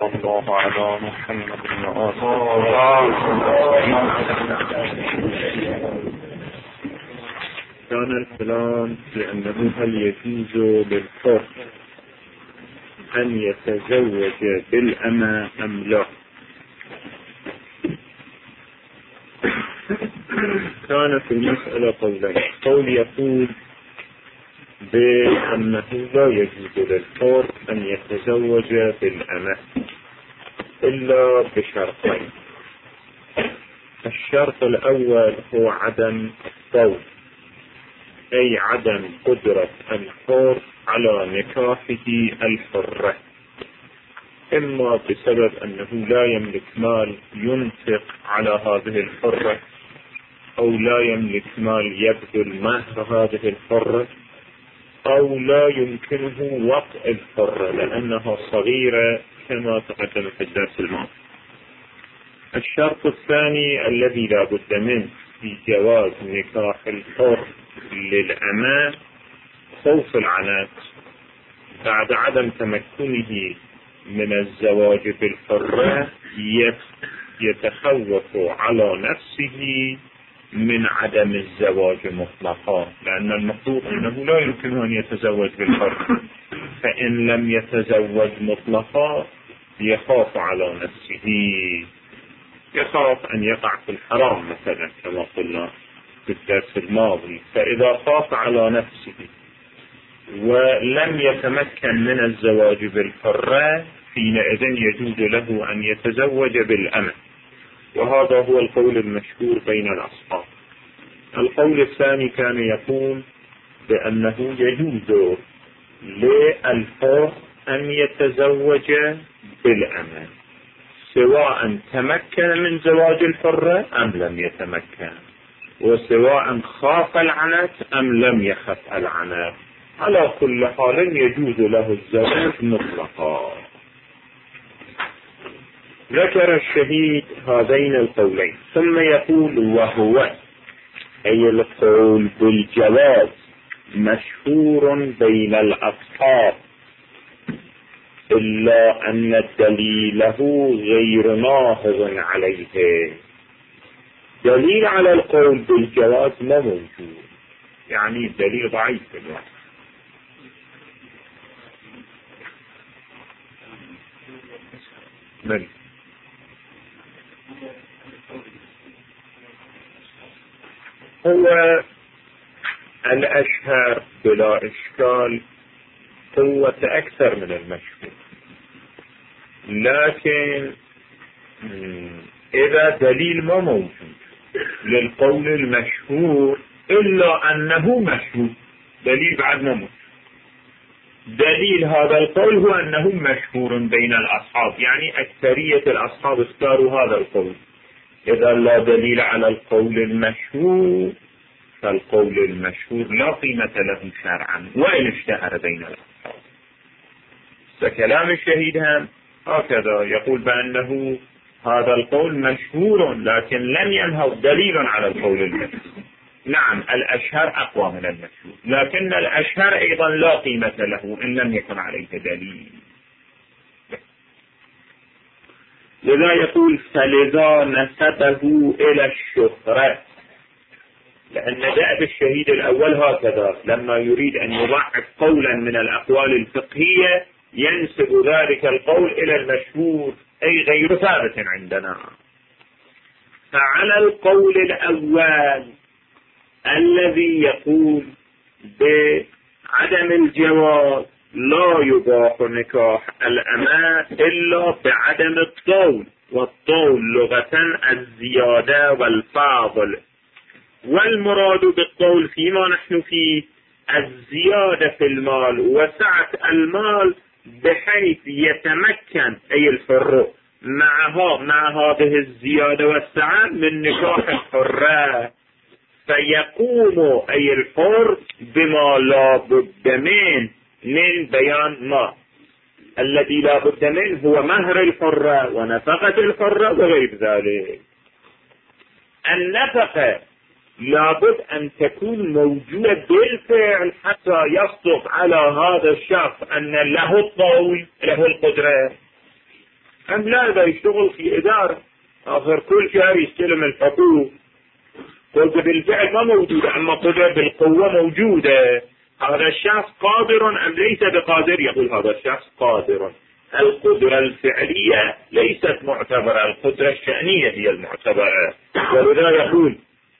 الله على محمد كان الكلام لأنه هل يجوز للحر أن يتزوج بالأمة أم لا. كان في المسألة قولين، قول يقول بأنه لا يجوز للحر أن يتزوج بالأمة إلا بشرطين. الشرط الأول هو عدم الطول، أي عدم قدرة الحر على نكاحه الحرة، إما بسبب أنه لا يملك مال ينفق على هذه الحرة، أو لا يملك مال يبذل مهر هذه الحرة، أو لا يمكنه وطء الحرة لأنها صغيرة كما تقدم في الدرس الماضي. الشرط الثاني الذي لا بد منه في جواز نكاح الحر للأمة خوف العنات، بعد عدم تمكنه من الزواج بالحرة يتخوف على نفسه من عدم الزواج مطلقا، لأن المفروض أنه لا يمكنه أن يتزوج بالحرة، فإن لم يتزوج مطلقا يخاف على نفسه، يخاف أن يقع في الحرام مثلا كما قلنا في الدرس الماضي. فإذا خاف على نفسه ولم يتمكن من الزواج بالحرة حينئذ يجوز له أن يتزوج بالأمة، وهذا هو القول المشهور بين الأصحاب. القول الثاني كان يقول بأنه يجوز للحر أن يتزوج بالأمة سواء تمكن من زواج الحرة أم لم يتمكن، وسواء خاف العنت أم لم يخف العنت، على كل حال يجوز له الزواج مطلقا. ذكر الشهيد هذين القولين ثم يقول وهو أي القول بالجواز مشهور بين الأصحاب إلا أن دليله غير ناهض عليه. دليل على القول بالجواز ما موجود، يعني دليل ضعيف الوقت. من هو الأشهر بلا إشكال قوة أكثر من المشهور، لكن إذا دليل ما موجود للقول المشهور إلا أنه مشهور، دليل بعد ما موجود. دليل هذا القول هو أنه مشهور بين الأصحاب، يعني أكثرية الأصحاب اختاروا هذا القول. إذا لا دليل على القول المشهور فالقول المشهور لا قيمة له شرعا وإن اشتهر بين الأصحاب. فكلام الشهيد هم هكذا يقول بأنه هذا القول مشهور لكن لم ينهض دليل على القول المشهور. نعم الأشهر أقوى من المشهور، لكن الأشهر أيضا لا قيمة له إن لم يكن عليه دليل. لذا يقول فلذا نسبه إلى الشهرة، لأن دأب الشهيد الأول هكذا لما يريد أن يضعف قولا من الأقوال الفقهية ينسب ذلك القول إلى المشهور أي غير ثابت عندنا. فعلى القول الأول الذي يقول بعدم الجواز لا يباح نكاح الأمة إلا بعدم الطول، والطول لغة الزيادة والفاضل، والمراد بالطول فيما نحن فيه الزيادة في المال وسعة المال بحيث يتمكن أي الحر مع هذه الزيادة والسعة من نكاح الحرة، فيقوم أي الحر بما لا بد من بيان ما الذي لا بد منه هو مهر الحرة ونفقة الحرة وغير ذلك. النفقة لابد أن تكون موجودة بالفعل حتى يصدق على هذا الشخص أن له الطول له القدرة. أم لا إذا يشتغل في إدارة آخر كل شهر يستلم الحقوق، قدرة بالفعل ما موجودة أما قدرة بالقوة موجودة. هذا الشخص قادر أم ليس بقادر؟ يقول هذا الشخص قادر. القدرة الفعلية ليست معتبرة، القدرة الشأنية هي المعتبرة. ولذا يقول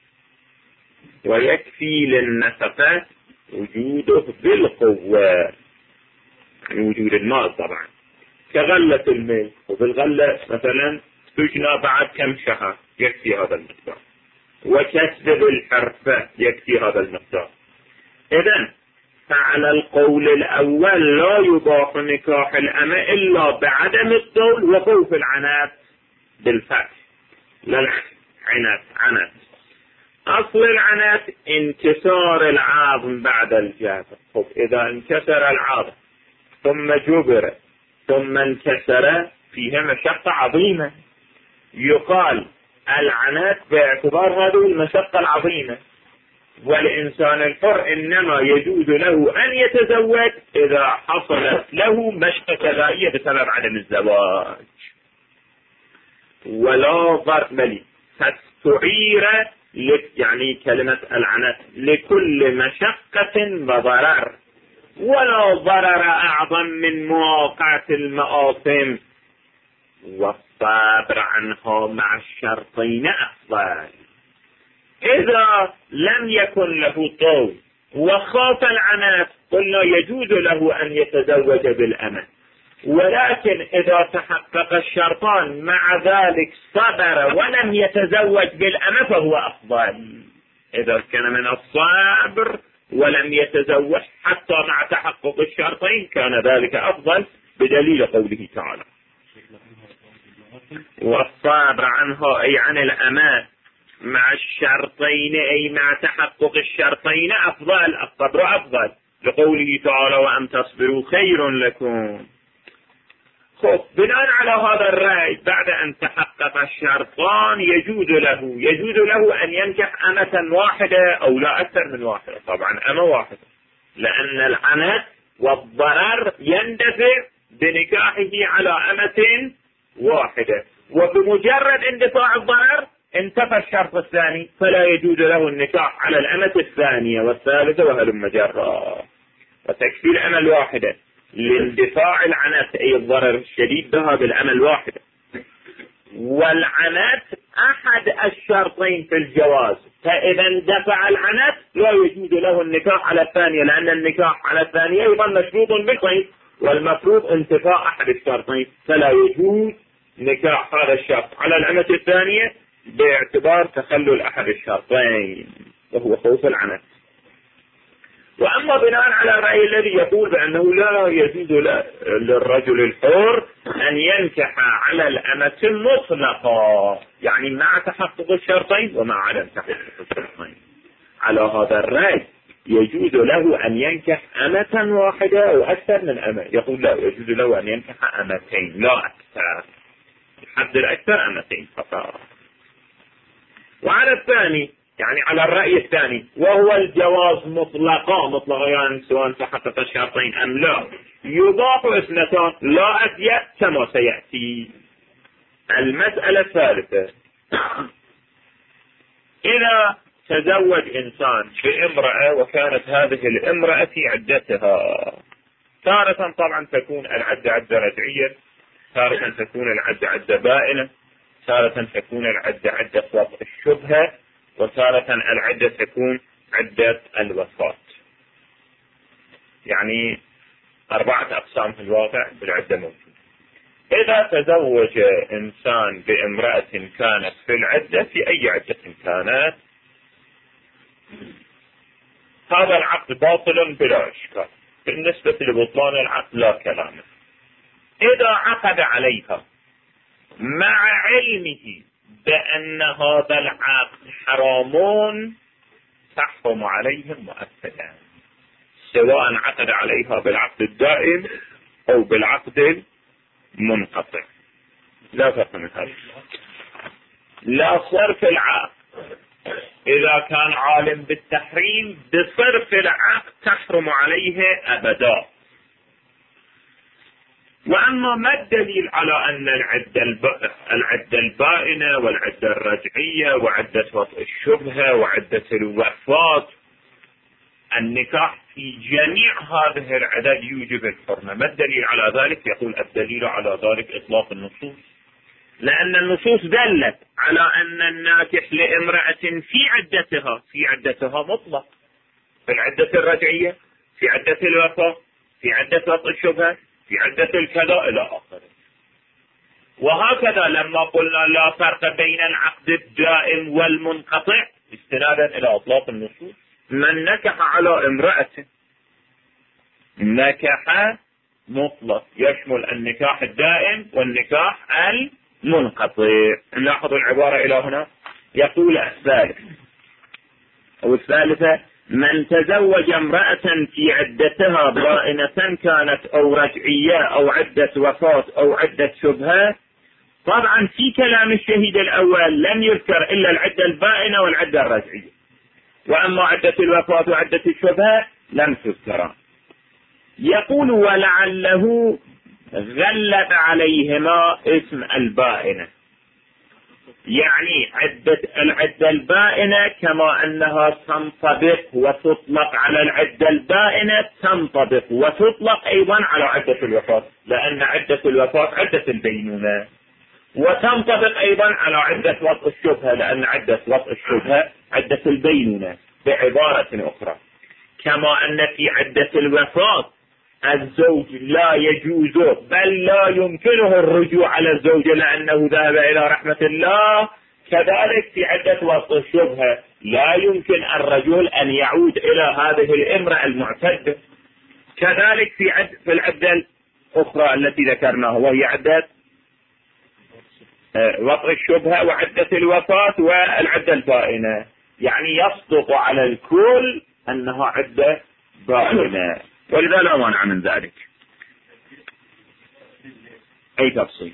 ويكفي للنفقة وجوده بالقوة، وجود المال طبعا كغلة المال، وبالغلة مثلا تجنى بعد كم شهر يكفي هذا المقدار، وكسب الحرفة يكفي هذا المقدار. إذن فعلى القول الأول لا يباح نكاح الأمة إلا بعدم الطول وخوف العنات بالفتح. لا عنات أصل العنات انكسار العظم بعد الجافة. إذا انكسر العظم ثم جبر ثم انكسر فيها مشقة عظيمة، يقال العنات باعتبار هذه المشقة العظيمة. والإنسان الحر إنما يجوز له أن يتزوج إذا حصلت له مشقة غائية بسبب عدم الزواج. ولا ضرر فاستعير يعني كلمة العنات لكل مشقة وضرر، ولا ضرر أعظم من مواقعة المآثم، والصبر عنها مع الشرطين أفضل. إذا لم يكن له طول وخاف العنات قلنا يجوز له أن يتزوج بالأمة، ولكن إذا تحقق الشرطان مع ذلك صبر ولم يتزوج بالأمة فهو أفضل. إذا كان من الصبر ولم يتزوج حتى مع تحقق الشرطين كان ذلك أفضل بدليل قوله تعالى والصبر عنها أي عن الأمة مع الشرطين أي مع تحقق الشرطين أفضل، الصبر أفضل لقوله تعالى وأن تصبروا خير لكم. بناء على هذا الرأي بعد أن تحقق الشرطان يجوز له أن ينكح أمة واحدة أو لا أكثر من واحدة، طبعا أمة واحدة، لأن العنت والضرر يندفع بنكاحه على أمة واحدة، وبمجرد اندفاع الضرر انتفى الشرط الثاني فلا يجوز له النكاح على الأمة الثانية والثالثة وهلم جرا. وتكفي الأمة الواحدة لاندفاع العنت أي الضرر الشديد بها بالأمة الواحدة. والعنت أحد الشرطين في الجواز، فإذا اندفع العنت لا يجوز له النكاح على الثانية، لأن النكاح على الثانية يظل مشروط بالقيد، والمفروض انتفاء أحد الشرطين، فلا يجوز نكاح هذا الشرط على الأمة الثانية باعتبار تخلل أحد الشرطين وهو خوف العنت. وأما بناء على الرأي الذي يقول بأنه لا يجوز للرجل الحر أن ينكح على الأمة مطلقا، يعني مع تحقق الشرطين ومع عدم تحقق الشرطين، على هذا الرأي يجوز له أن ينكح أمة واحدة أو أكثر من أمة. يقول لا، يجوز له أن ينكح أمتين لا أكثر، الحد الأكثر أمتين فقط. وعلى الثاني يعني على الرأي الثاني وهو الجواز مطلقا يعني سواء تحقق الشرطين أم لا، يضاف اثنتان لا أزيد كما سيأتي. المسألة الثالثة إذا تزوج إنسان بامرأة وكانت هذه الامرأة في عدتها، تارة طبعا تكون العدة عدة رجعية، تارة تكون العدة عدة بائنة، تارة تكون العدة عدة وضع الشبهة، وتارة العدة تكون عدة الوفاة. يعني 4 أقسام في الواقع بالعدة موجودة. إذا تزوج إنسان بامرأة كانت في العدة في أي عدة كانت، هذا العقد باطل بلا إشكال. بالنسبة لبطلان العقد لا كلام. إذا عقد عليها مع علمه بأن هذا العقد حرام تحرم عليهم مؤكدا، سواء عقد عليها بالعقد الدائم أو بالعقد المنقطع، لا فرق من هذا. لا صرف العقد، إذا كان عالم بالتحريم بصرف العقد تحرم عليه أبدا. وأما ما الدليل على أن العدة البائنة والعدة الرجعية وعدة وطء الشبهة وعدة الوفاة النكاح في جميع هذه العدد يوجب الحرمة؟ ما الدليل على ذلك؟ يقول الدليل على ذلك إطلاق النصوص، لأن النصوص دلت على أن الناكح لامرأة في عدتها مطلق، في العدة الرجعية، في عدة الوفاة، في عدة وطء الشبهة، في عدة الكذا إلى آخره. وهكذا لما قلنا لا فرق بين العقد الدائم والمنقطع استنادا إلى إطلاق النصوص، من نكح على امرأة نكح مطلق يشمل النكاح الدائم والنكاح المنقطع. نلاحظ العبارة إلى هنا. يقول الثالثة من تزوج امرأة في عدتها بائنة كانت أو رجعية أو عدة وفاة أو عدة شبهة. طبعا في كلام الشهيد الأول لم يذكر إلا العدة البائنة والعدة الرجعية، وأما عدة الوفاة وعدة الشبهة لم تذكر. يقول ولعله غلب عليهما اسم البائنة، يعني العدة البائنة كما أنها تنطبق وتطلق على العدة البائنة تنطبق وتطلق أيضا على عدة الوفاة، لأن عدة الوفاة عدة البينونة، وتنطبق أيضا على عدة وطء الشبهة لأن عدة وطء الشبهة عدة البينونة. بعبارة أخرى، كما أن في عدة الوفاة الزوج لا يجوز بل لا يمكنه الرجوع على الزوجة لأنه ذهب إلى رحمة الله، كذلك في عدة وطء الشبهة لا يمكن الرجل أن يعود إلى هذه الامرأة المعتدة. كذلك في العدة الأخرى التي ذكرناها وهي عدة وطء الشبهة وعدة الوفاة والعدة البائنة، يعني يصدق على الكل أنها عدة بائنة، ولذا لا مانع من ذلك. أي تفصيل؟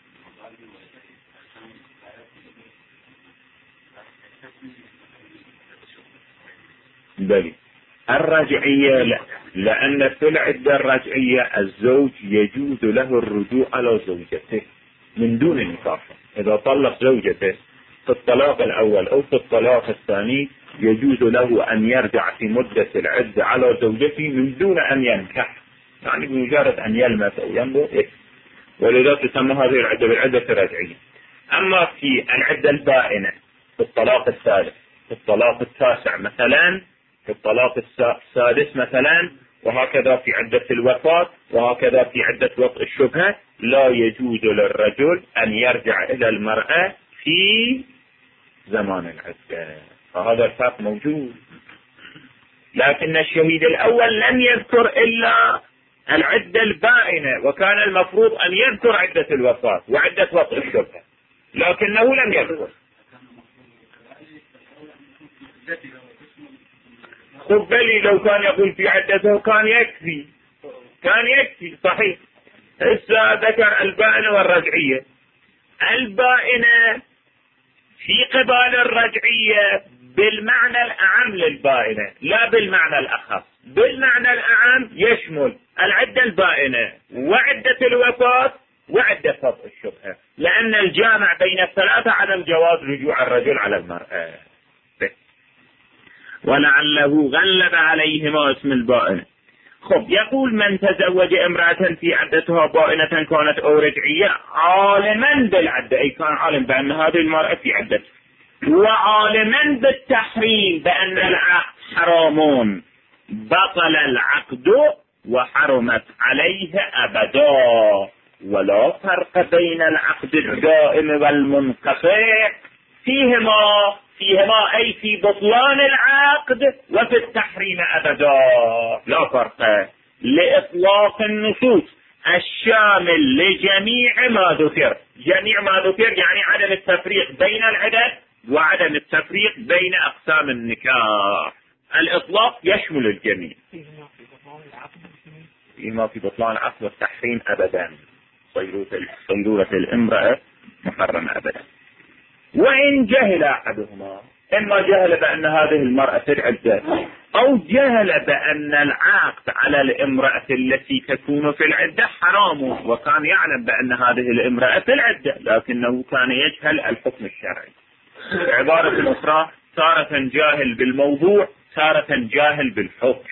بلي الرجعية لا، لأن في العدة الرجعية الزوج يجوز له الرجوع على زوجته من دون نكاح. إذا طلق زوجته في الطلاق الأول أو في الطلاق الثاني يجوز له أن يرجع في مدة العدة على زوجته من دون أن ينكح، يعني بمجرد أن يلمس أو ينظر، ولذا تسمى هذه العدة بالعدة الرجعية. أما في العدة البائنة في الطلاق الثالث، في الطلاق التاسع مثلا، في الطلاق السادس مثلا، وهكذا في عدة الوفاة، وهكذا في عدة وطء الشبهة، لا يجوز للرجل أن يرجع إلى المرأة في زمان العدة. فهذا الفرق موجود. لكن الشهيد الأول لم يذكر إلا العدة البائنة، وكان المفروض أن يذكر عدة الوفاة وعدة وطء الشبهة، لكنه لم يذكر. خبلي لو كان يقول في عدته كان يكفي صحيح. هسه ذكر البائنة والرجعية. البائنة في قبال الرجعية بالمعنى الأعم للبائنة لا بالمعنى الأخص. بالمعنى الأعم يشمل العدة البائنة وعدة الوفاة وعدة وطء الشبهة، لأن الجامع بين الثلاثة عدم جواز رجوع الرجل على المرأة. ولعله غلب عليهما اسم البائنة. خب يقول من تزوج امرأة في عدتها بائنة كانت أو رجعية عالما بالعدة، أي كان عالم بأن هذه المرأة في عدته، وعالما بالتحريم بأن العقد حرام، بطل العقد وحرمت عليه أبدا. ولا فرق بين العقد الدائم والمنقطع، فيهما أي في بطلان العقد وفي التحريم أبدا لا فرق، لإطلاق النصوص الشامل لجميع ما ذكر. جميع ما ذكر يعني عدم التفريق بين العدد وعدم التفريق بين أقسام النكاح. الإطلاق يشمل الجميع. فيما في بطلان العقد والتحريم أبدا، صيرورة الامرأة محرمة أبدا. وإن جهل أحدهما، إما جهل بأن هذه المرأة في العدة أو جهل بأن العقد على الامرأة التي تكون في العدة حرام، وكان يعلم بأن هذه الامرأة في العدة لكنه كان يجهل الحكم الشرعي. بعبارة أخرى تارة جاهل بالموضوع، تارة جاهل بالحكم،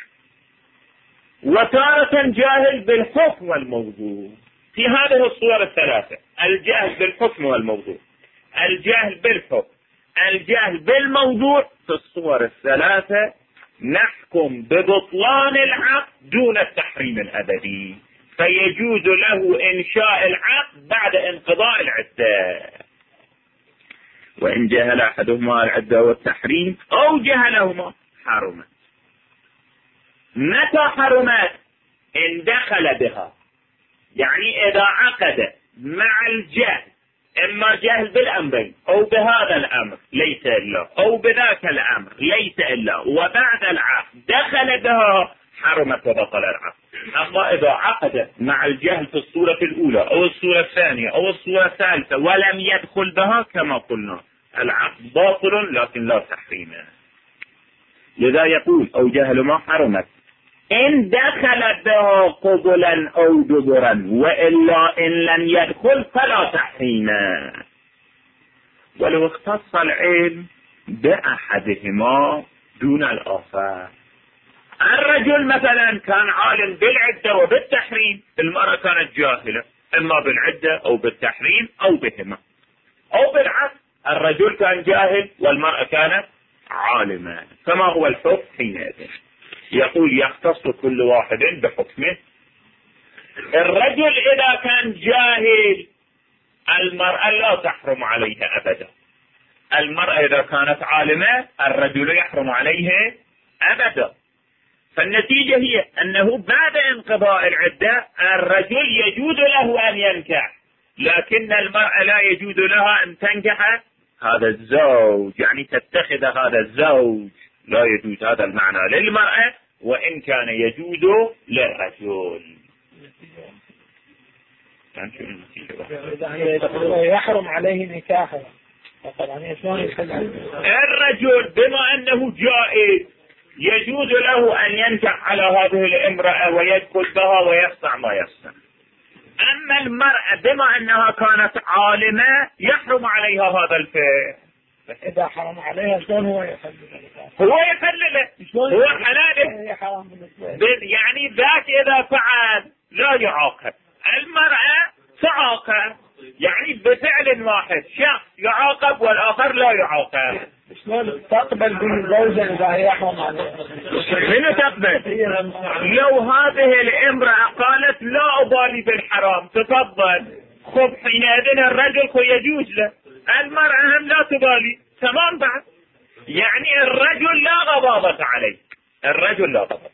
وتارة جاهل بالحكم والموضوع. في هذه الصور الثلاثة: الجهل بالحكم والموضوع، الجهل بالحكم، الجهل بالموضوع، في الصور الثلاثة نحكم ببطلان العقد دون التحريم الأبدي، فيجوز له إنشاء العقد بعد انقضاء العدة. وإن جهل أحدهما العدة والتحريم أو جهلهما حرمت. متى حرمت؟ إن دخل بها، يعني إذا عقد مع الجهل، إما جهل بالأمرين أو بهذا الأمر ليس إلا أو بذاك الأمر ليس إلا، وبعد العقد دخل بها حرمت وبطل العقد. أما إذا عقد مع الجهل في الصورة الأولى أو الصورة الثانية أو الصورة الثالثة ولم يدخل بها كما قلنا العقد باطل لكن لا تحريم. لذا يقول أو جهل ما حرمت إن دخل بها قبلا أو دبرا، وإلا إن لم يدخل فلا تحريم. ولو اختص العلم بأحدهما دون الآخر. الرجل مثلا كان عالم بالعدة وبالتحريم، المرأة كانت جاهلة إما بالعدة أو بالتحريم أو بهما، أو بالعكس الرجل كان جاهل والمرأة كانت عالمة. فما هو الحكم حينئذ؟ يقول يختص كل واحد بحكمه. الرجل إذا كان جاهل المرأة لا تحرم عليها أبدا. المرأة إذا كانت عالمة الرجل يحرم عليه أبدا. فالنتيجة هي أنه بعد انقضاء العدة الرجل يجوز له أن ينكح، لكن المرأة لا يجوز لها أن تنكح هذا الزوج، يعني تتخذ هذا الزوج. لا يجوز هذا المعنى للمرأة وإن كان يجوز للرجل. يحرم عليه نكاحه. الرجل بما أنه جائز يجوز له أن ينكح على هذه الامرأة ويدخل بها ويصنع ما يصنع. أما المرأة بما أنها كانت عالمة يحرم عليها هذا الفعل. إذا حرم عليها شلون هو يحلله؟ هو يحلله، هو حلاله. يعني ذاك إذا فعل لا يعاقب، المرأة تعاقب، يعني بفعل واحد شخص يعاقب والآخر لا يعاقب. شلون تقبل به زوجا إذا يحرم عليها؟ منو تقبل؟ لو هذه الامرأة قالت لا أبالي بالحرام تفضل، خب حينئذ الرجل يجوز له، المرأة هم لا تبالي تمام بعد. يعني الرجل لا غضاضة عليه، الرجل لا غضاضة.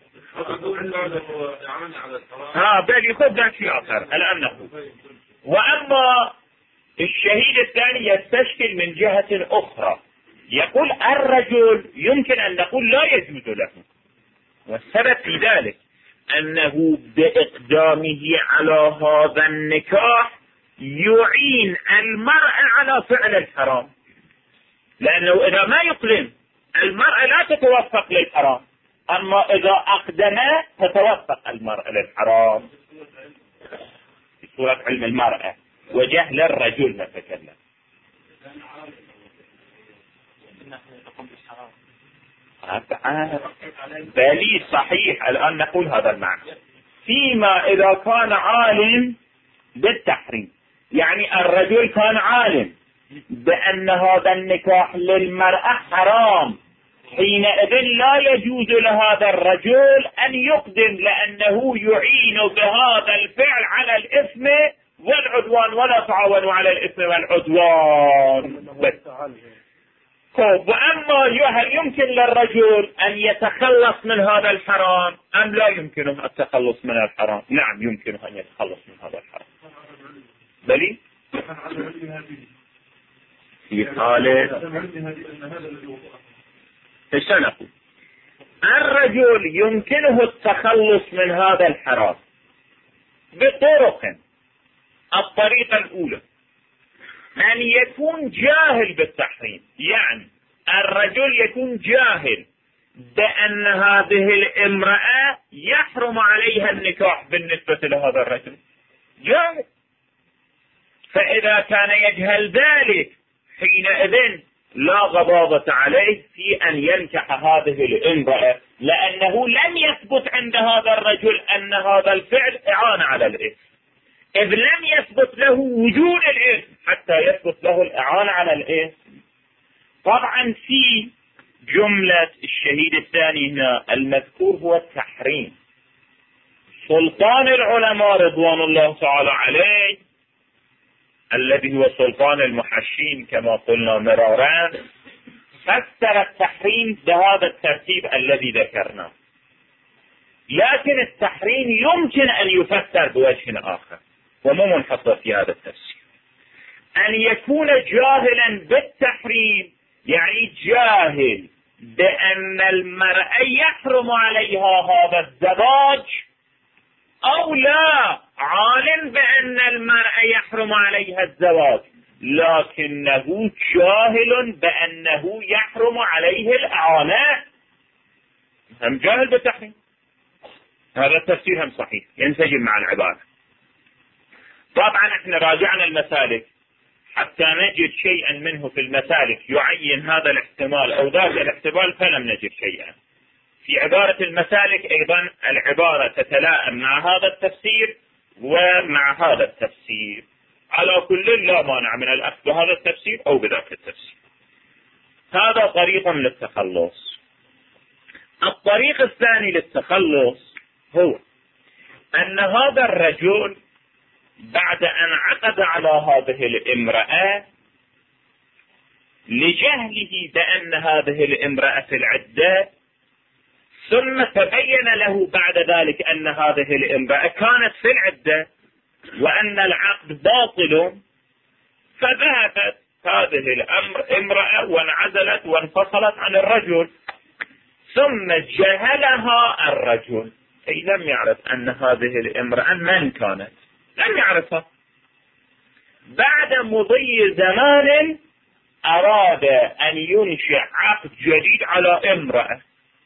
بل يخذ ذاك شيء آخر الآن نقول. وأما الشهيد الثاني يستشكل من جهة أخرى، يقول الرجل يمكن أن نقول لا يجوز له، والسبب في ذلك أنه بإقدامه على هذا النكاح يعين المرأة على فعل الحرام، لأنه إذا ما يقدم المرأة لا تتوفق للحرام، أما إذا أقدم تتوفق المرأة للحرام. في صورة علم المرأة وجهل الرجل نتكلم. بلي صحيح الآن نقول هذا المعنى. فيما إذا كان عالم بالتحريم، يعني الرجل كان عالم بأن هذا النكاح للمرأة حرام، حينئذ لا يجوز لهذا الرجل أن يقدم، لأنه يعين بهذا الفعل على الإثم والعدوان، ولا تعاونوا على الإثم والعدوان. وأما هل يمكن للرجل أن يتخلص من هذا الحرام أم لا يمكنه التخلص من الحرام؟ نعم يمكنه أن يتخلص من هذا الحرام. بلي في حالة ايش نقول؟ الرجل يمكنه التخلص من هذا الحرام بطرق. الطريقة الأولى أن يكون جاهل بالتحريم، يعني الرجل يكون جاهل بأن هذه الامرأة يحرم عليها النكاح بالنسبة لهذا الرجل، جاهل. فإذا كان يجهل ذلك حينئذ لا غضاضة عليه في أن ينكح هذه الامرأة، لأنه لم يثبت عند هذا الرجل أن هذا الفعل إعانة على الإثم، إذ لم يثبت له وجود الإثم حتى يثبت له الإعانة على الإثم. طبعا في جملة الشهيد الثاني هنا المذكور هو التحريم. سلطان العلماء رضوان الله تعالى عليه الذي هو سلطان المحشين كما قلنا مرارا فسر التحريم بهذا الترتيب الذي ذكرناه، لكن التحريم يمكن أن يفسر بوجه آخر ومو منحصر في هذا التفسير، أن يكون جاهلا بالتحريم يعني جاهل بأن المرأة يحرم عليها هذا الزواج، أو لا عالم بأن المرأة يحرم عليها الزواج لكنه جاهل بأنه يحرم عليه الإعانة، هم جاهل بالتحريم. هذا التفسير هم صحيح ينسجم مع العبارة. طبعا احنا راجعنا المسالك حتى نجد شيئا منه في المسالك يعين هذا الاحتمال أو ذاك الاحتمال، فلم نجد شيئا. في عبارة المسالك أيضا العبارة تتلائم مع هذا التفسير ومع هذا التفسير، على كل لا مانع من الأخذ بهذا التفسير أو بذاك التفسير. هذا طريق للتخلص. الطريق الثاني للتخلص هو أن هذا الرجل بعد أن عقد على هذه الامرأة لجهله بأن هذه الامرأة في العدة، ثم تبين له بعد ذلك أن هذه الامرأة كانت في العدة وأن العقد باطل، فذهبت هذه الامرأة وانعزلت وانفصلت عن الرجل، ثم جهلها الرجل أي لم يعرف أن هذه الامرأة من كانت، لم يعرفها. بعد مضي زمان أراد أن ينشئ عقد جديد على امرأة،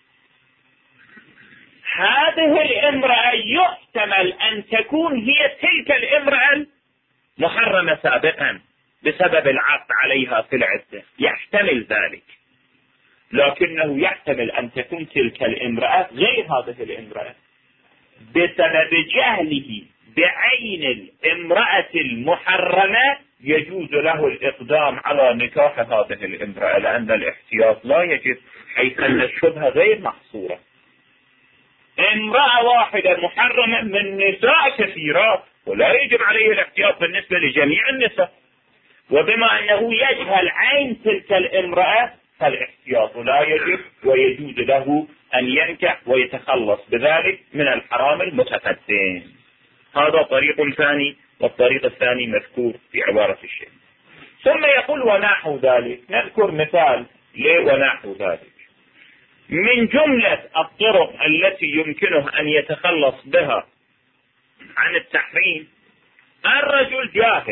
هذه الامرأة يحتمل أن تكون هي تلك الامرأة المحرمة سابقا بسبب العقد عليها في العدة، يحتمل ذلك، لكنه يحتمل أن تكون تلك الامرأة غير هذه الامرأة بسبب جهله بعين الامرأة المحرمة. يجوز له الإقدام على نكاح هذه الامرأة لأن الاحتياط لا يجب، حيث أن الشبهة غير محصورة. امرأة واحدة محرمة من نساء كثيرات ولا يجب عليه الاحتياط بالنسبة لجميع النساء، وبما أنه يجهل عين تلك الامرأة فالاحتياط لا يجب، ويجوز له أن ينكح ويتخلص بذلك من الحرام المتقدم. هذا طريق ثاني، والطريق الثاني مذكور في عبارة الشيخ. ثم يقول ونحو ذلك، نذكر مثال ونحو ذلك. من جملة الطرق التي يمكنه أن يتخلص بها عن التحريم الرجل جاهل.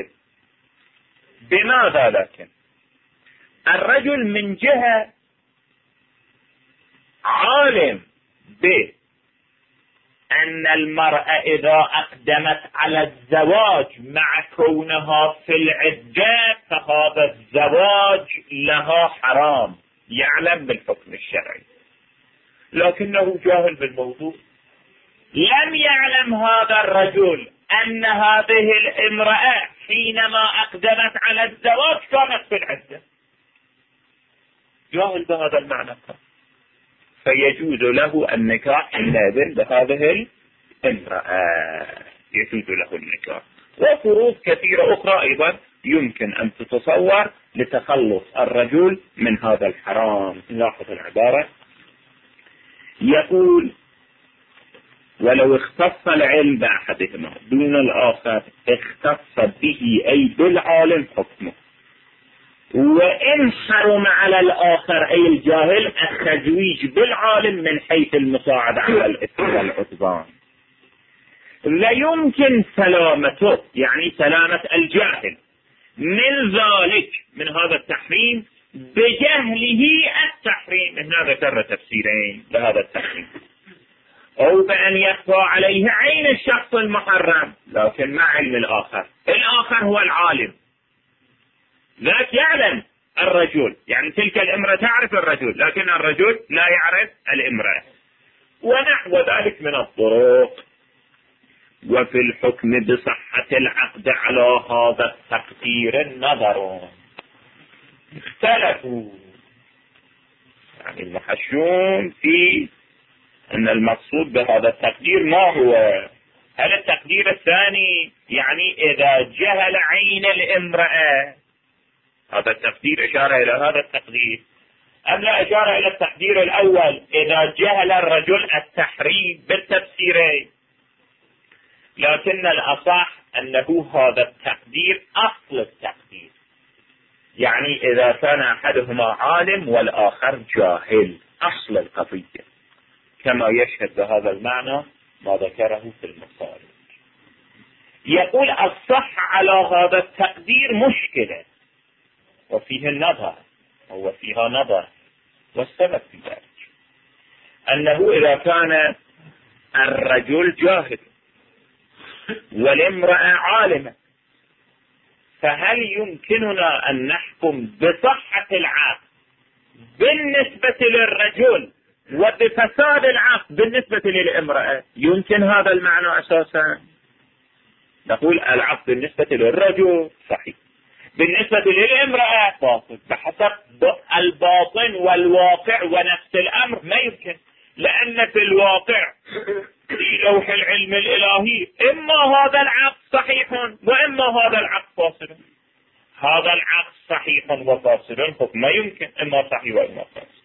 بماذا لكن؟ الرجل من جهة عالم بأن المرأة إذا أقدمت على الزواج مع كونها في العدة فهذا الزواج لها حرام، يعلم بالحكم الشرعي، لكنه جاهل بالموضوع. لم يعلم هذا الرجل أن هذه الامرأة حينما أقدمت على الزواج كانت في العدة، جاهل بهذا المعنى، فيجوز له النكاح حينئذ بهذه الامرأة، يجوز له النكاح. وفروض كثيرة أخرى أيضا يمكن أن تتصور لتخلص الرجل من هذا الحرام. لاحظ العبارة، يقول ولو اختص العلم بأحدهما دون الآخر اختص به أي بالعالم حكمه، وإن حرم على الآخر أي الجاهل التزويج بالعالم من حيث المساعدة على الإثم والعدوان. لا يمكن سلامته يعني سلامة الجاهل من ذلك من هذا التحريم بجهله التحريم. هنا ذكرنا تفسيرين لهذا التحريم. أو بأن يخفى عليه عين الشخص المحرم لكن مع علم الآخر. الآخر هو العالم، ذاك يعلم الرجل، يعني تلك الامرأة تعرف الرجل لكن الرجل لا يعرف الامرأة، ونحو ذلك من الطرق. وفي الحكم بصحة العقد على هذا التقدير النظر. اختلفوا يعني المحشون في أن المقصود بهذا التقدير ما هو. هل التقدير الثاني يعني إذا جهل عين الامرأة، هذا التقدير إشارة إلى هذا التقدير، أم لا إشارة إلى التقدير الأول إذا جهل الرجل التحريم بالتفسيرين؟ لكن الأصح أنه هذا التقدير أصل التقدير، يعني إذا كان أحدهما عالم والآخر جاهل، أصل القضية، كما يشهد بهذا المعنى ما ذكره في المصاري. يقول الصح على هذا التقدير مشكلة وفيه النظر أو فيها نظر، والسبب في ذلك أنه إذا كان الرجل جاهل والامرأة عالمة، فهل يمكننا أن نحكم بصحة العقد بالنسبة للرجل وبفساد العقد بالنسبة للامرأة؟ يمكن هذا المعنى أساسا؟ نقول العقد بالنسبة للرجل صحيح، بالنسبة للامرأة باطل، بحسب الباطن والواقع ونفس الأمر ما يمكن، لأن في الواقع في لوح العلم الإلهي إما هذا العقد صحيح وإما هذا العقد فاسد. هذا العقد صحيح وفاسد ما يمكن، إما صحيح وإما فاسد.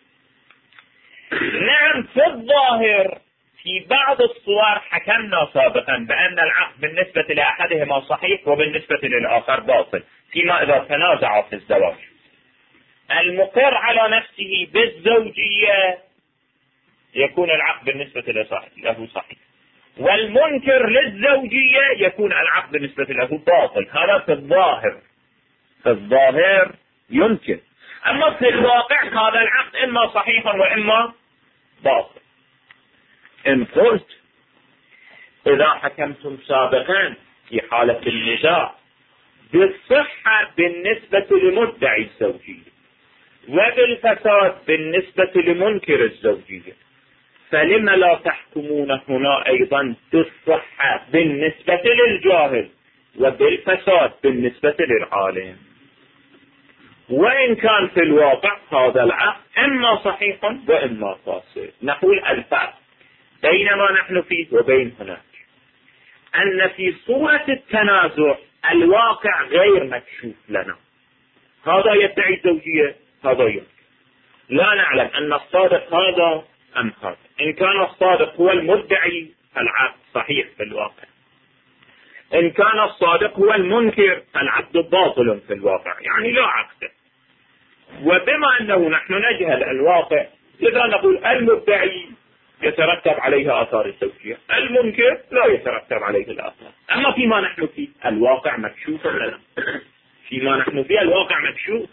نعم في الظاهر في بعض الصور حكمنا سابقا بأن العقد بالنسبة لأحدهما صحيح وبالنسبة للآخر باطل، فيما إذا تنازع في الزواج. المقر على نفسه بالزوجية يكون العقد بالنسبة له صحيح، والمنكر للزوجية يكون العقد بالنسبة له باطل. هذا في الظاهر، في الظاهر يمكن، أما في الواقع هذا العقد إما صحيح وإما باطل. إن قلت إذا حكمتم سابقا في حالة النزاع بالصحة بالنسبة لمدعي الزوجية وبالفساد بالنسبة لمنكر الزوجية، فلما لا تحكمون هنا أيضا بالصحة بالنسبة للجاهل وبالفساد بالنسبة للعالم؟ وإن كان في الواقع هذا العقد إما صحيح وإما فاسد. نقول الفرق بين ما نحن فيه وبين هناك أن في صورة التنازع الواقع غير مكشوف لنا، هذا يدعي الزوجية هذا يمكن، لا نعلم أن الصادق هذا أم هذا. إن كان الصادق هو المدعي العقد صحيح في الواقع، إن كان الصادق هو المنكر العقد باطل في الواقع، يعني لا عقد. وبما أنه نحن نجهل الواقع لذا نقول المدعي يترتب عليها آثار الزوجية، المنكر لا يترتب عليه الآثار. أما فيما نحن فيه الواقع مكشوف لنا، فيما نحن فيه الواقع مكشوف،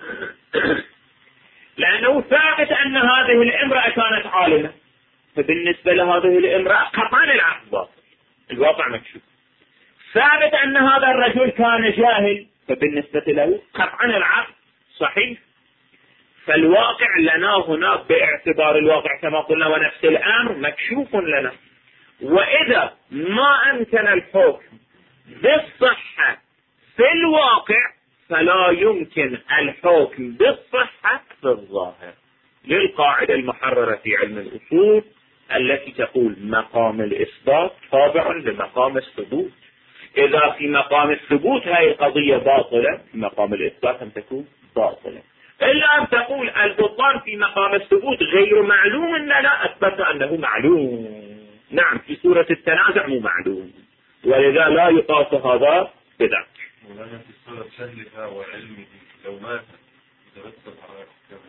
لأنه ثابت أن هذه الامرأة كانت عالمة، فبالنسبة لهذه الامرأة قطعا العقد باطل، الواقع مكشوف. ثابت أن هذا الرجل كان جاهل، فبالنسبة له قطعا العقد صحيح. فالواقع لنا هنا باعتبار الواقع كما قلنا ونفس الأمر مكشوف لنا. وإذا ما أمكن الحكم بالصحة في الواقع فلا يمكن الحكم بالصحة في الظاهر، للقاعدة المحررة في علم الأصول التي تقول مقام الإثبات تابع لمقام الثبوت. إذا في مقام الثبوت هاي القضية باطلة، في مقام الإثبات أن تكون باطلة. إلا أن تقول البطلان في مقام الثبوت غير معلوم لنا، أثبت أنه معلوم. نعم في سورة التنازع مو معلوم، ولذا لا يقاس هذا بذاك. ولنا في سورة سهلها وعلمه لو مات يترتب على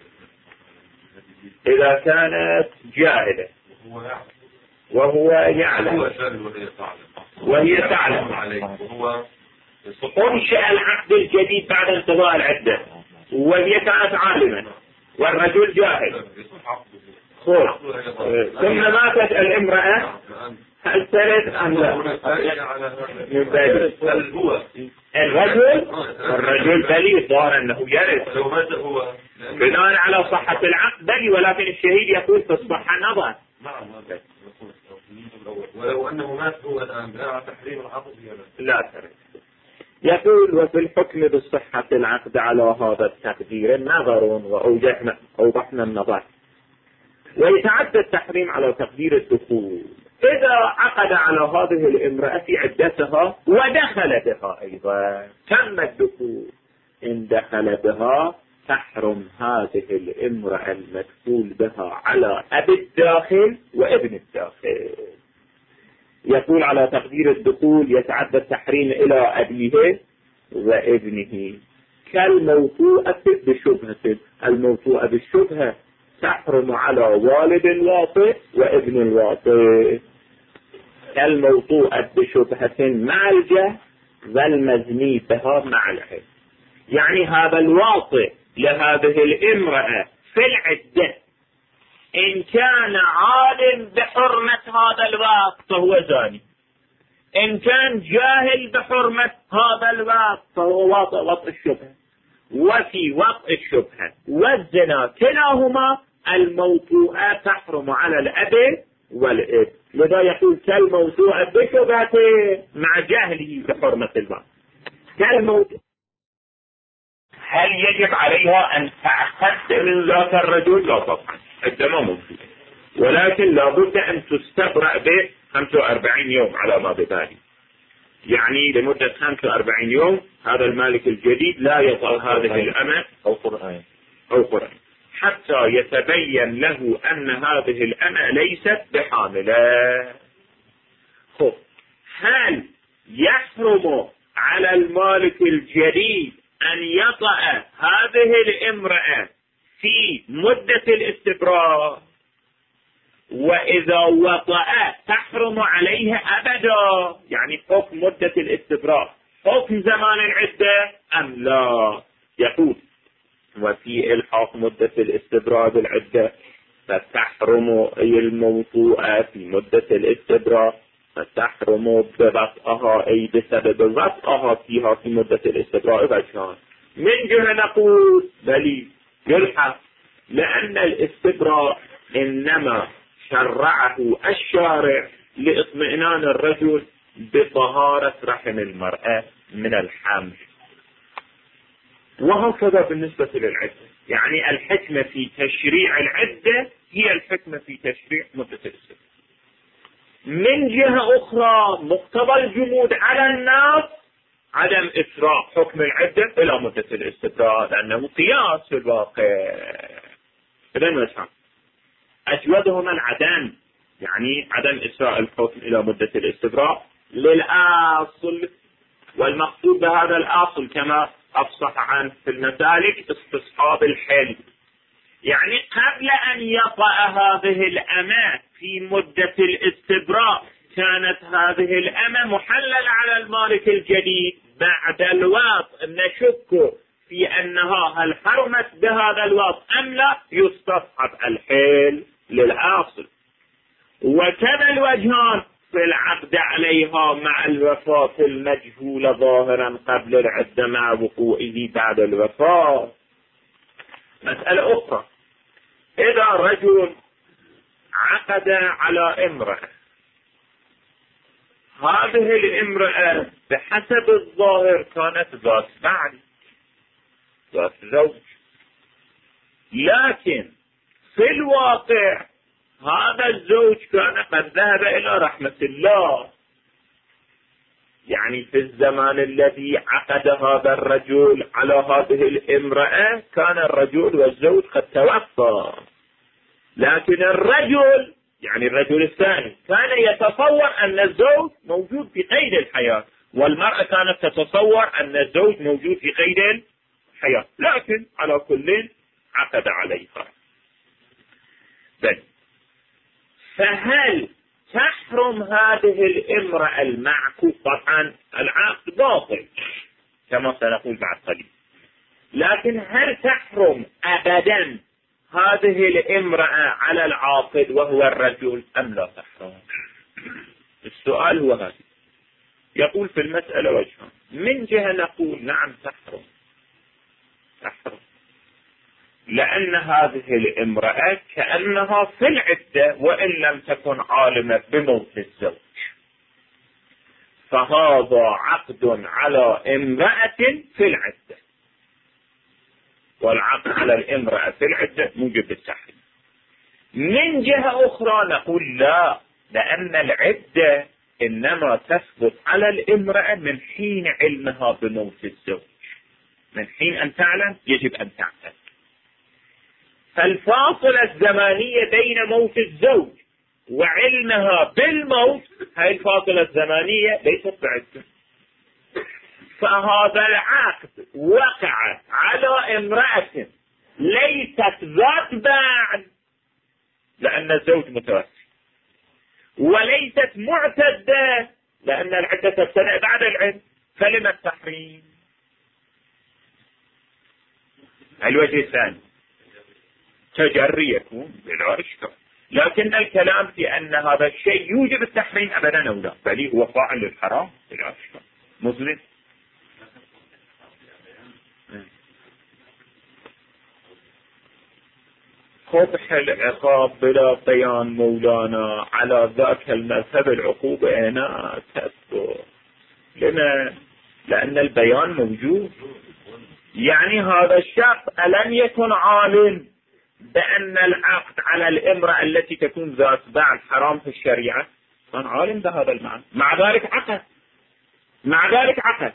إذا كانت جاهلة وهو يعلم وهي تعلم عليه وهو أنشأ العقد الجديد بعد انقضاء العدة، وهي كانت عالمة والرجل جاهل، ثم ماتت الامرأة، هل ترث أم لا؟ الرجل بلي ظاهر أنه يرث بناء على صحة العقد بلي، ولكن الشهيد يقول في الصحة نظر. ولو أنه مات هو الآن بناء على تحريم العقد لا ترث. يقول وفي الحكم بصحة العقد على هذا التقدير نظر وأوضحنا النظر. ويتعدى التحريم على تقدير الدخول إذا عقد على هذه الامرأة في عدتها ودخل بها أيضا، تم الدخول. إن دخل بها تحرم هذه الامرأة المدخول بها على أبي الداخل وابن الداخل. يقول على تقدير الدخول يتعدى التحريم إلى أبيه وابنه كالموطوءة بشبهة. الموطوءة بالشبهة تحرم على والد الواطئ وابن الواطئ، كالموطوءة بشبهة مع الجهل والمزني بها مع العلم. يعني هذا الواطئ لهذه الامرأة في العدة إن كان عالم بحرمة هذا الوقت فهو زاني، إن كان جاهل بحرمة هذا الوقت فهو واطئ وطئ الشبهة. وفي وطئ الشبهة والزنا كلاهما الموطوءة تحرم على الأب والابن. لذا يقول كالموطوءة بشبهته مع جهله بحرمة الوقت كالموطوء. هل يجب عليها أن تعقد من ذاك الرجل؟ لا طبعا، الدم موجود، ولكن لابد أن تستبرأ به 45 يوم على ما ببالي. يعني لمدة 45 يوم هذا المالك الجديد لا يطأ هذه الأمة أو قرآن حتى يتبين له أن هذه الأمة ليست بحاملة. هل يحرم على المالك الجديد أن يطأ هذه الامرأة في مدة الاستبراء؟ وإذا وطأ تحرم عليه أبدا، يعني حكم مدة الاستبراء حكم زمان العدة أم لا؟ يقول وفي إلحاق مدة الاستبراء بالعدة فتحرم الموطوءة في مدة الاستبراء، فتحرم بوطئها أي بسبب وطئها فيها في مدة الاستبراء. بشان من جهة نقول بلي يلحق، لأن الاستبراء إنما شرعه الشارع لاطمئنان الرجل بطهارة رحم المرأة من الحمل. وهكذا بالنسبة للعدة، يعني الحكمة في تشريع العدة هي الحكمة في تشريع مدة الاستبراء. من جهة أخرى مقتضى الجمود على الناس عدم إسراء حكم العدة إلى مدة الاستبراء، لأنه قياس في الواقع. إذن نفهم أجودهما العدم، يعني عدم إسراء الحكم إلى مدة الاستبراء للأصل، والمقصود بهذا الأصل كما أفصح عنه في المسالك استصحاب الحل. يعني قبل أن يطأ هذه الأمة في مدة الاستبراء كانت هذه الأمة محللة على المالك الجديد. بعد الوقت نشك في أنها هل حرمت بهذا الوقت أم لا، يستصحب الحل للأصل. وكذا الوجهان في العقد عليها مع الوفاة المجهولة ظاهرا قبل العدة مع وقوعه بعد الوفاة. مسألة أخرى، إذا رجل عقد على امرأة، هذه الامرأة بحسب الظاهر كانت ذات بعل ذات زوج، لكن في الواقع هذا الزوج كان قد ذهب إلى رحمة الله. يعني في الزمان الذي عقد هذا الرجل على هذه الامرأة كان الرجل والزوج قد توفى، لكن الرجل يعني الرجل الثاني كان يتصور أن الزوج موجود في قيد الحياة، والمرأة كانت تتصور أن الزوج موجود في قيد الحياة، لكن على كل عقد عليها. فهل تحرم هذه الامرأة المعكوف؟ طبعا العقد باطل كما سنقول بعد قليل، لكن هل تحرم أبدا هذه الامرأة على العاقد وهو الرجل أم لا تحرم؟ السؤال هو هذا. يقول في المسألة وجهان. من جهة نقول نعم تحرم، لأن هذه الامرأة كأنها في العدة وإن لم تكن عالمة بموت الزوج، فهذا عقد على امرأة في العدة، والعقد على الامرأة في العدة موجب التحريم. من جهة أخرى نقول لا، لأن العدة إنما تثبت على الامرأة من حين علمها بموت الزوج، من حين أن تعلم يجب أن تعتد. فالفاصلة الزمانية بين موت الزوج وعلمها بالموت، هاي الفاصلة الزمانية ليست بعدة، فهذا العقد وقع على امرأة ليست ذات بعد، لأن الزوج متوفي، وليست معتدة لأن العدة تبتدأ بعد العلم، فلما التحريم؟ الوجه الثاني تجري يكون بلا إشكال، لكن الكلام في أن هذا الشيء يوجب التحريم أبدا أو لا، بل هو فاعل للحرام بلا إشكال مظلم. قبح العقاب بلا بيان مولانا على ذاك المذهب العقوبة هنا تثبت. لما؟ لأن البيان موجود. يعني هذا الشخص ألم يكن عالم بأن العقد على الامرأة التي تكون ذات بعل حرام في الشريعة؟ كان عالم بهذا المعنى، مع ذلك عقد.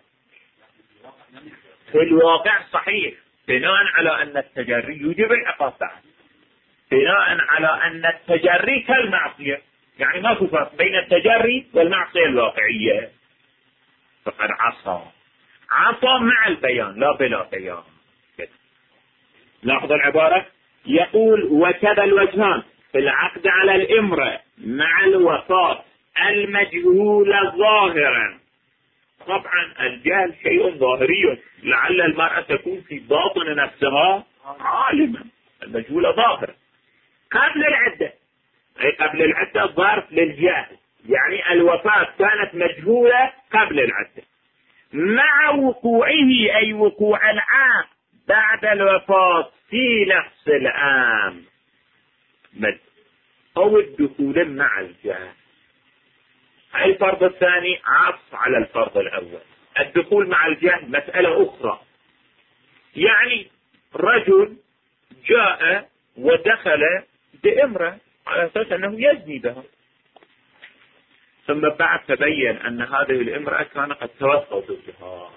في الواقع صحيح، بناء على أن التجري يوجب العقاب بعد، بناء على أن التجري كالمعصية، يعني ما في فرق بين التجري والمعصية الواقعية. فقد عصى مع البيان لا بلا بيان. لاحظ العبارة، يقول وكذا الوجهان في العقد على الامرأة مع الوفاة المجهول ظاهرا. طبعا الجهل شيء ظاهري، لعل المرأة تكون في باطن نفسها عالمة، المجهول ظاهر قبل العدة، أي قبل العدة ظرف للجهل، يعني الوفاة كانت مجهولة قبل العدة، مع وقوعه أي وقوع العام بعد الوفاة في نفس العام، أو الدخول مع الجهل. الفرض الثاني عطف على الفرض الأول. الدخول مع الجهل مسألة أخرى، يعني رجل جاء ودخل بامرأة على أساس أنه يزني بها، ثم بعد تبين أن هذه الامرأة كان قد توفى زوجها،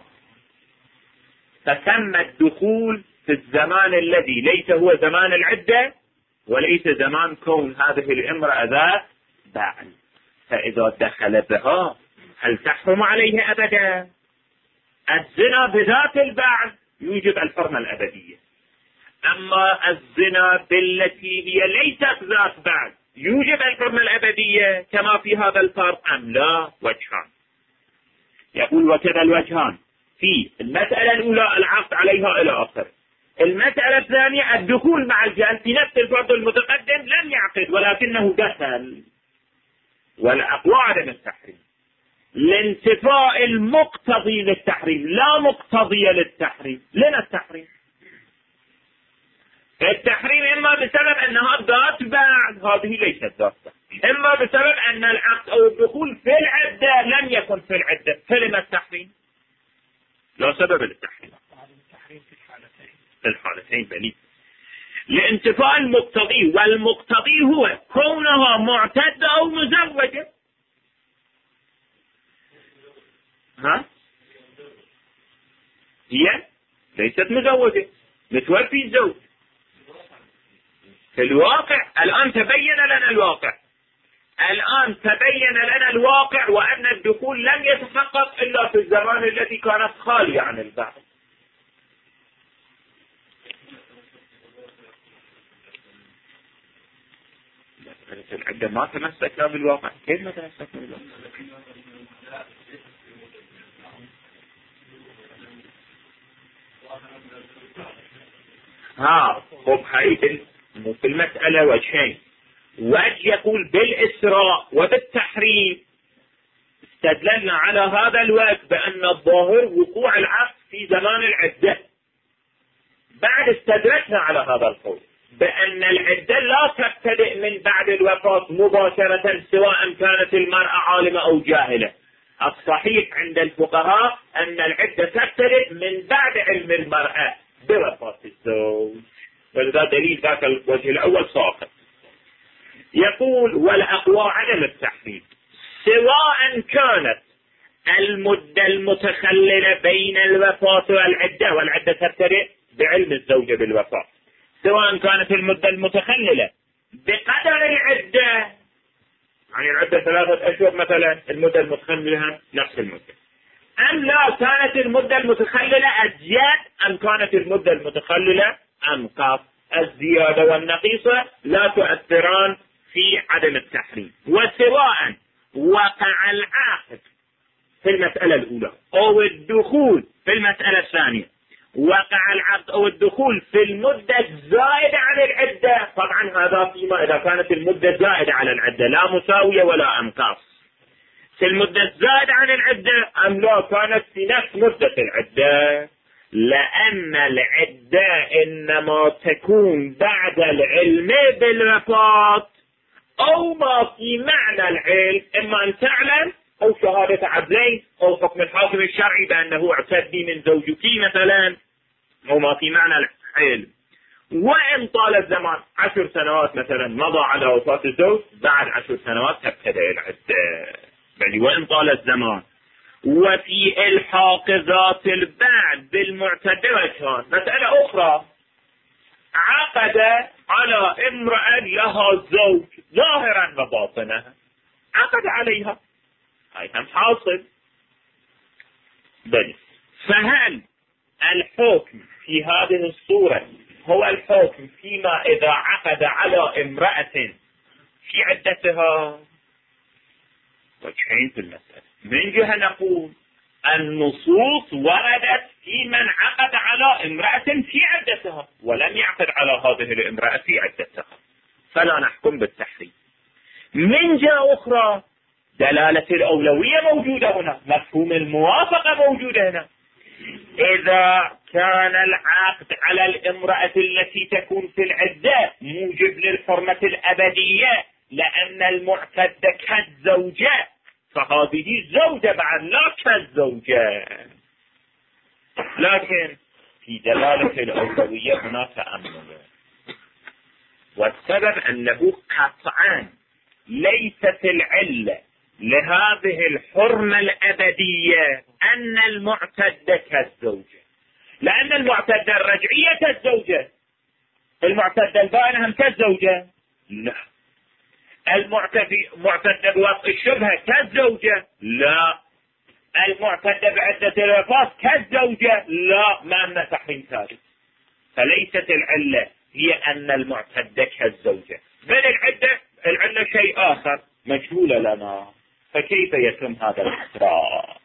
فتم الدخول في الزمان الذي ليس هو زمان العدة وليس زمان كون هذه الامرأة ذات بعل. فإذا دخل بها هل تحرم عليه أبدا؟ الزنا بذات البعل يوجب الحرمة الأبدية، أما الزنا بالتي هي ليست ذات بعل يوجب الحرمة الأبدية كما في هذا الفرق أم لا؟ وجهان. يقول وكذا الوجهان في المسألة الأولى العقد عليها إلى آخره. المسألة الثانية الدخول مع الجهل في نفس الفرض المتقدم لم يعقد ولكنه دخل، والأقوى عدم التحريم لانتفاء المقتضي للتحريم، لا مقتضي للتحريم. لنا التحريم إما بسبب أنها ذات بعد، هذه ليست ذات بعد، إما بسبب أن العقد أو الدخول في العدة لم يكن في العدة، فلما التحريم؟ لا سبب للتحريم في الحالتين بلي لانتفاء المقتضي، والمقتضي هو كونها معتدة أو مزوجة. هي ليست مزوجة، متوفي الزوج. في الواقع الآن تبين لنا الواقع وأن الدخول لم يتحقق إلا في الزمان الذي كانت خالية عن البعض. العدة ما تمسكنا بالواقع، كيف ما تمسكنا بالواقع؟ خب هاي في المسألة وجهين. وجه يقول بالإسراء وبالتحريم استدللنا على هذا الوجه بأن الظاهر وقوع العقد في زمان العدة. بعد استدركنا على هذا القول بأن العدة لا تبتدئ من بعد الوفاة مباشرة سواء كانت المرأة عالمة أو جاهلة. الصحيح عند الفقهاء أن العدة تبتدئ من بعد علم المرأة بوفاة الزوج، ولذا دليل ذاك الوجه الأول ساقط. يقول والأقوى عدم التحريم سواء كانت المدة المتخللة بين الوفاة والعدة، والعدة تبتدئ بعلم الزوجة بالوفاة، سواء كانت المدة المتخللة بقدر العدة، يعني العدة 3 أشهر مثلا، المدة المتخللة نفس المدة، أم لا كانت المدة المتخللة أزيد أم كانت المدة المتخللة أنقص. الزيادة والنقيصة لا تؤثران في عدم التحريم. وسواء وقع العقد في المسألة الأولى أو الدخول في المسألة الثانية، وقع العقد أو الدخول في المدة الزائدة عن العدة، طبعا هذا فيما إذا كانت المدة زائدة على العدة لا مساوية ولا أنقاص، في المدة الزائدة عن العدة أم لا كانت في نفس مدة العدة، لأن العدة إنما تكون بعد العلم بالوفاة أو ما في معنى العلم، إما أن تعلم أو شهادة عدلين أو حكم الحاكم الشرعي بأنه اعتدي من زوجك مثلا، أو ما في معنى العلم. وإن طال الزمان 10 سنوات مثلا مضى على وفاة الزوج، بعد 10 سنوات تبتدأ العدة، بل وإن طال الزمان. وفي الحاق ذات البعد بالمعتدة وجهان. مسألة أخرى، عقد على امرأة لها زوج ظاهرا وباطنها، عقد عليها، هاي هم حاصل. بل فهل الحكم في هذه الصورة هو الحكم فيما إذا عقد على امرأة في عدتها؟ وجهين في المسألة. من جهة نقول النصوص وردت في من عقد على امرأة في عدتها ولم يعقد على هذه الامرأة في عدتها، فلا نحكم بالتحريم. من جهة أخرى دلالة الأولوية موجودة هنا، مفهوم الموافقة موجودة هنا. إذا كان العقد على الامرأة التي تكون في العدة موجب للحرمة الأبدية لأن المعتدة كالزوجة، فهذه زوجة بعد لا كالزوجة. لكن في دلالة الأولوية هنا تأمل، والسبب أنه قطعا ليست العلة لهذه الحرمة الأبدية أن المعتدة كالزوجة، لأن المعتدة الرجعية كالزوجة، المعتدة البائنة هم كالزوجة، لا. المعتدة بوطء الشبهة كالزوجة، لا. المعتدة بعدة الوفاة كالزوجة، لا. ما لنا تحريم ثالث. فليست العلة هي أن المعتدة كالزوجة، بل العلة شيء آخر مجهول لنا. فكيف يتم هذا الإسراء؟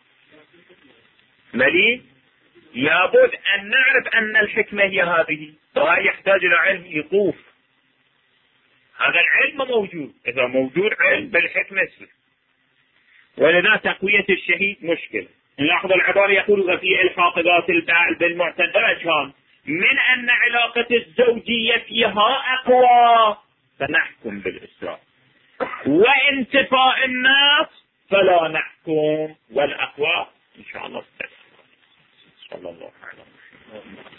ملي لابد أن نعرف أن الحكمة هي هذه، وهي يحتاج إلى علم يطوف. هذا العلم موجود، إذا موجود علم بالحكمة يصير. ولذا تقوية الشهيد مشكلة. نلاحظ العبارة يقول وفي الحاق ذات البعل بالمعتدة وجهان، من أن علاقة الزوجية فيها أقوى فنحكم بالإسراء، وانتفاء الناس فلا نحكم، والأقوى إن شاء الله. صلى الله عليه وسلم.